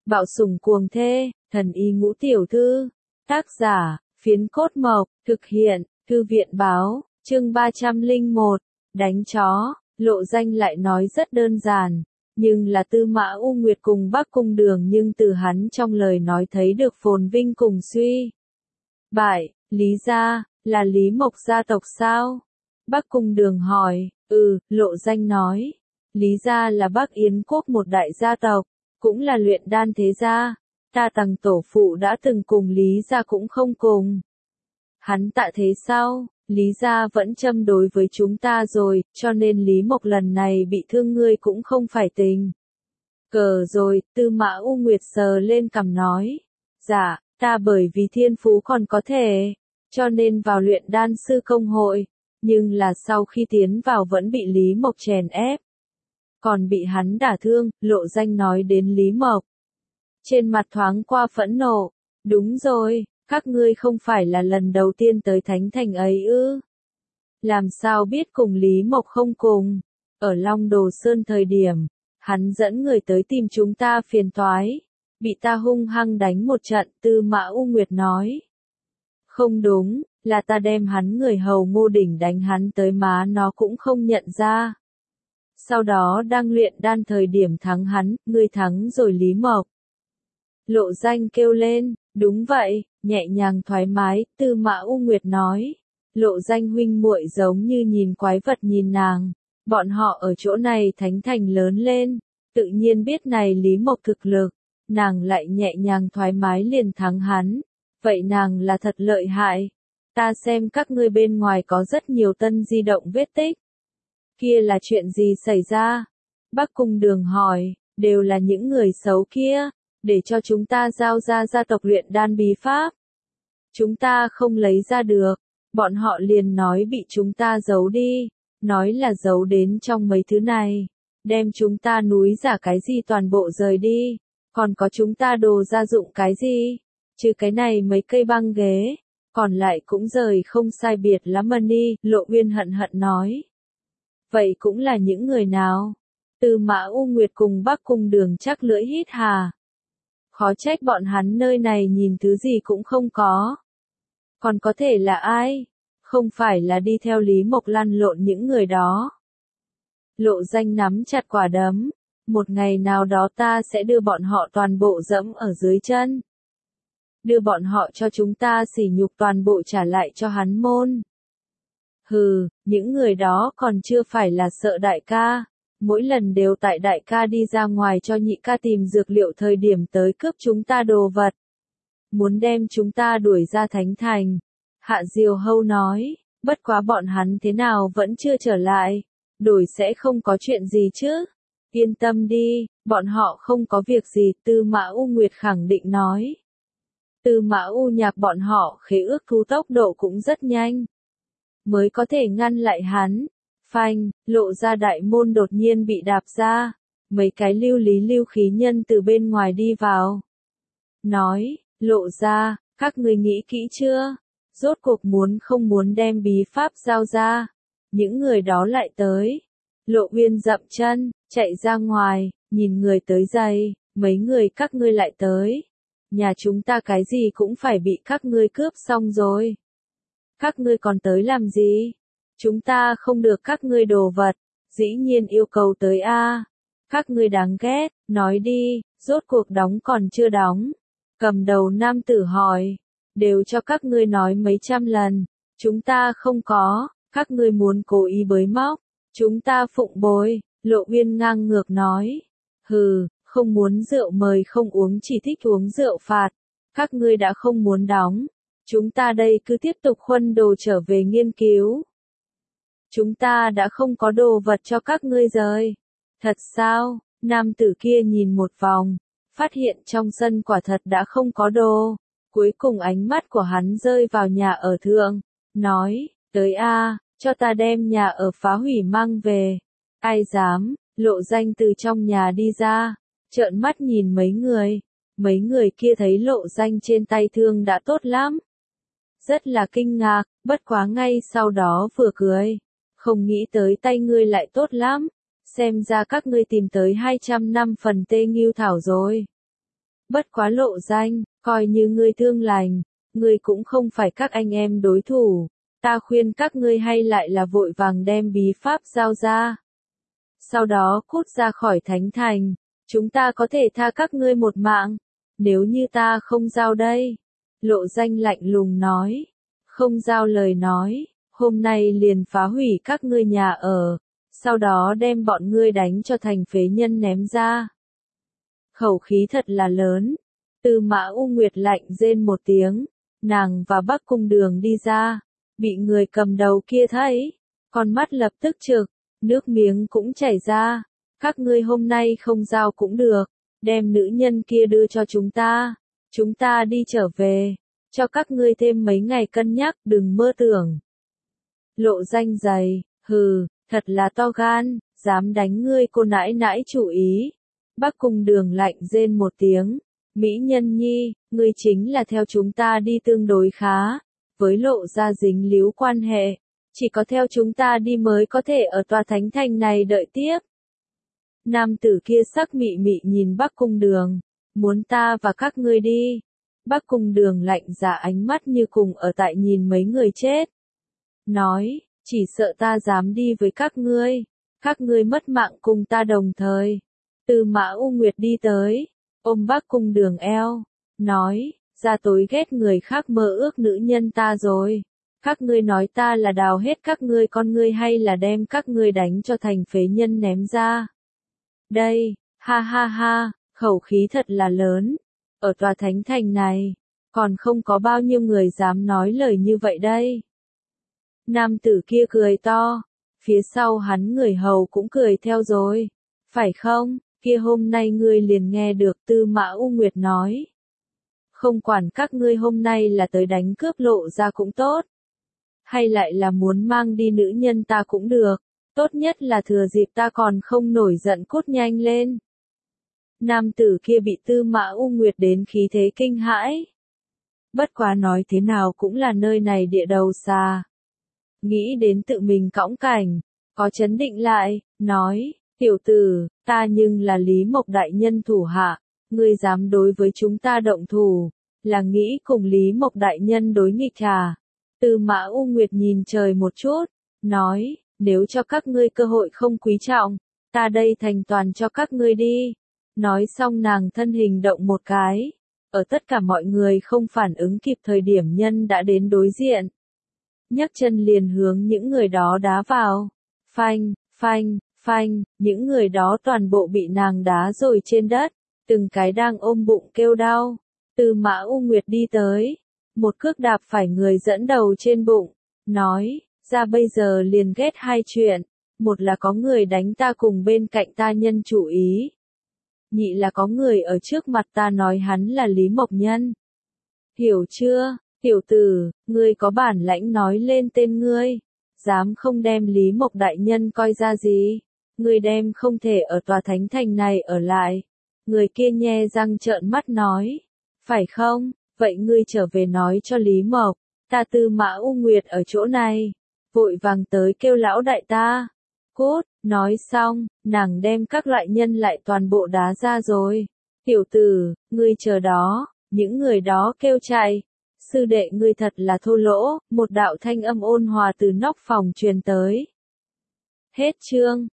Bạo sủng cuồng thê, thần y ngũ tiểu thư. Tác giả, Phiến Cốt Mộc, thực hiện, Thư viện báo, chương 301, đánh chó. Lộ Danh lại nói rất đơn giản, nhưng là Tư Mã U Nguyệt cùng Bắc Cung Đường, nhưng từ hắn trong lời nói thấy được phồn vinh cùng suy bại. Lý gia, là Lý Mộc gia tộc sao? Bắc Cung Đường hỏi. Lộ Danh nói. Lý gia là Bắc Yến quốc một đại gia tộc, cũng là luyện đan thế gia. Ta Tằng tổ phụ đã từng cùng Lý gia cũng không cùng. Hắn tạ thế sau, Lý gia vẫn châm đối với chúng ta rồi, cho nên Lý Mộc lần này bị thương ngươi cũng không phải tình cờ rồi. Tư Mã U Nguyệt sờ lên cằm nói. Dạ, ta bởi vì thiên phú còn có thể, cho nên vào luyện đan sư công hội, nhưng là sau khi tiến vào vẫn bị Lý Mộc chèn ép. Còn bị hắn đả thương. Lộ Danh nói đến Lý Mộc, trên mặt thoáng qua phẫn nộ. Đúng rồi, các ngươi không phải là lần đầu tiên tới Thánh Thành ấy ư? Làm sao biết cùng Lý Mộc không cùng? Ở Long Đồ Sơn thời điểm, hắn dẫn người tới tìm chúng ta phiền toái, bị ta hung hăng đánh một trận. Tư Mã U Nguyệt nói. Không đúng, là ta đem hắn người hầu Ngô Đỉnh đánh hắn tới má nó cũng không nhận ra. Sau đó đang luyện đan thời điểm thắng hắn, ngươi thắng rồi Lý Mộc. Lộ Danh kêu lên. Đúng vậy, nhẹ nhàng thoải mái. Tư Mã U Nguyệt nói. Lộ Danh huynh muội giống như nhìn quái vật nhìn nàng. Bọn họ ở chỗ này Thánh Thành lớn lên, tự nhiên biết này Lý Mộc thực lực. Nàng lại nhẹ nhàng thoải mái liền thắng hắn. Vậy nàng là thật lợi hại. Ta xem các ngươi bên ngoài có rất nhiều tân di động vết tích. Kia là chuyện gì xảy ra? Bắc Cung Đường hỏi. Đều là những người xấu kia, để cho chúng ta giao ra gia tộc luyện đan bí pháp. Chúng ta không lấy ra được, bọn họ liền nói bị chúng ta giấu đi, nói là giấu đến trong mấy thứ này, đem chúng ta núi giả cái gì toàn bộ rời đi, còn có chúng ta đồ gia dụng cái gì, trừ cái này mấy cây băng ghế, còn lại cũng rời không sai biệt lắm đi. Lộ Uyên hận hận nói. Vậy cũng là những người nào? Tư Mã U Nguyệt cùng Bắc Cung Đường chắc lưỡi hít hà. Khó trách bọn hắn nơi này nhìn thứ gì cũng không có. Còn có thể là ai? Không phải là đi theo Lý Mộc lăn lộn những người đó. Lộ Danh nắm chặt quả đấm. Một ngày nào đó ta sẽ đưa bọn họ toàn bộ dẫm ở dưới chân. Đưa bọn họ cho chúng ta sỉ nhục toàn bộ trả lại cho hắn môn. Hừ, những người đó còn chưa phải là sợ đại ca. Mỗi lần đều tại đại ca đi ra ngoài cho nhị ca tìm dược liệu thời điểm tới cướp chúng ta đồ vật. Muốn đem chúng ta đuổi ra Thánh Thành. Hạ Diều Hâu nói, bất quá bọn hắn thế nào vẫn chưa trở lại. Đổi sẽ không có chuyện gì chứ. Yên tâm đi, bọn họ không có việc gì. Tư Mã U Nguyệt khẳng định nói. Tư Mã U Nhạc bọn họ khế ước thú tốc độ cũng rất nhanh, mới có thể ngăn lại hắn. Phanh, Lộ ra đại môn đột nhiên bị đạp ra. Mấy cái lưu lý lưu khí nhân từ bên ngoài đi vào. Nói, Lộ ra, các ngươi nghĩ kỹ chưa? Rốt cuộc muốn không muốn đem bí pháp giao ra. Những người đó lại tới. Lộ Uyên dậm chân, chạy ra ngoài, nhìn người tới dày. Mấy người các ngươi lại tới. Nhà chúng ta cái gì cũng phải bị các ngươi cướp xong rồi. Các ngươi còn tới làm gì? Chúng ta không được các ngươi đồ vật, dĩ nhiên yêu cầu tới a. Các ngươi đáng ghét, nói đi, rốt cuộc đóng còn chưa đóng. Cầm đầu nam tử hỏi, đều cho các ngươi nói mấy trăm lần, chúng ta không có, các ngươi muốn cố ý bới móc, chúng ta phụng bồi. Lộ Uyên ngang ngược nói, hừ, không muốn rượu mời không uống chỉ thích uống rượu phạt, các ngươi đã không muốn đóng, chúng ta đây cứ tiếp tục khuân đồ trở về nghiên cứu. Chúng ta đã không có đồ vật cho các ngươi rồi. Thật sao? Nam tử kia nhìn một vòng, phát hiện trong sân quả thật đã không có đồ. Cuối cùng ánh mắt của hắn rơi vào nhà ở thượng, nói, tới a, cho ta đem nhà ở phá hủy mang về. Ai dám? Lộ Danh từ trong nhà đi ra, trợn mắt nhìn mấy người kia thấy Lộ Danh trên tay thương đã tốt lắm. Rất là kinh ngạc, bất quá ngay sau đó vừa cười. Không nghĩ tới tay ngươi lại tốt lắm, xem ra các ngươi tìm tới 200 năm phần tê nghiêu thảo rồi. Bất quá Lộ Danh, coi như ngươi thương lành, ngươi cũng không phải các anh em đối thủ, ta khuyên các ngươi hay lại là vội vàng đem bí pháp giao ra. Sau đó cút ra khỏi thánh thành, chúng ta có thể tha các ngươi một mạng, nếu như ta không giao đây. Lộ Danh lạnh lùng nói, không giao lời nói, hôm nay liền phá hủy các ngươi nhà ở, sau đó đem bọn ngươi đánh cho thành phế nhân ném ra. Khẩu khí thật là lớn. Tư Mã U Nguyệt lạnh rên một tiếng, nàng và Bắc Cung Đường đi ra, bị người cầm đầu kia thấy, con mắt lập tức trực, nước miếng cũng chảy ra, các ngươi hôm nay không giao cũng được, đem nữ nhân kia đưa cho chúng ta đi trở về, cho các ngươi thêm mấy ngày cân nhắc, đừng mơ tưởng. Lộ Danh dày, hừ, thật là to gan, dám đánh ngươi cô nãi nãi chủ ý. Bắc Cung Đường lạnh rên một tiếng, Mỹ Nhân Nhi, ngươi chính là theo chúng ta đi tương đối khá, với Lộ gia dính líu quan hệ, chỉ có theo chúng ta đi mới có thể ở tòa thánh thành này đợi tiếp. Nam tử kia sắc mị mị nhìn Bắc Cung Đường, muốn ta và các ngươi đi. Bắc Cung Đường lạnh dạ ánh mắt như cùng ở tại nhìn mấy người chết. Nói, chỉ sợ ta dám đi với các ngươi mất mạng cùng ta đồng thời. Tư Mã U Nguyệt đi tới, ôm Bắc Cung Đường eo, nói, ra tối ghét người khác mơ ước nữ nhân ta rồi. Các ngươi nói ta là đào hết các ngươi con ngươi hay là đem các ngươi đánh cho thành phế nhân ném ra. Đây, ha ha ha, khẩu khí thật là lớn. Ở tòa thánh thành này, còn không có bao nhiêu người dám nói lời như vậy đây. Nam tử kia cười to, phía sau hắn người hầu cũng cười theo rồi. Phải không, kia hôm nay ngươi liền nghe được Tư Mã U Nguyệt nói. Không quản các ngươi hôm nay là tới đánh cướp Lộ ra cũng tốt. Hay lại là muốn mang đi nữ nhân ta cũng được, tốt nhất là thừa dịp ta còn không nổi giận cút nhanh lên. Nam tử kia bị Tư Mã U Nguyệt đến khí thế kinh hãi. Bất quá nói thế nào cũng là nơi này địa đầu xa. Nghĩ đến tự mình cõng cảnh, có chấn định lại, nói, tiểu tử, ta nhưng là Lý Mộc đại nhân thủ hạ, ngươi dám đối với chúng ta động thủ, là nghĩ cùng Lý Mộc đại nhân đối nghịch à? Tư Mã U Nguyệt nhìn trời một chút, nói, nếu cho các ngươi cơ hội không quý trọng, ta đây thành toàn cho các ngươi đi. Nói xong nàng thân hình động một cái, ở tất cả mọi người không phản ứng kịp thời điểm nhân đã đến đối diện. Nhấc chân liền hướng những người đó đá vào. Phanh, phanh, phanh, những người đó toàn bộ bị nàng đá rồi trên đất, từng cái đang ôm bụng kêu đau. Tư Mã U Nguyệt đi tới, một cước đạp phải người dẫn đầu trên bụng, nói, ra bây giờ liền ghét hai chuyện, một là có người đánh ta cùng bên cạnh ta nhân chủ ý. Nhị là có người ở trước mặt ta nói hắn là Lý Mộc Nhân. Hiểu chưa, tiểu tử, ngươi có bản lãnh nói lên tên ngươi, dám không đem Lý Mộc đại nhân coi ra gì, ngươi đem không thể ở tòa thánh thành này ở lại. Người kia nhe răng trợn mắt nói, phải không, vậy ngươi trở về nói cho Lý Mộc, ta Tư Mã U Nguyệt ở chỗ này, vội vàng tới kêu lão đại ta. Cốt, nói xong, nàng đem các loại nhân lại toàn bộ đá ra rồi. Tiểu tử, ngươi chờ đó, những người đó kêu chạy. Sư đệ ngươi thật là thô lỗ, một đạo thanh âm ôn hòa từ nóc phòng truyền tới. Hết chương.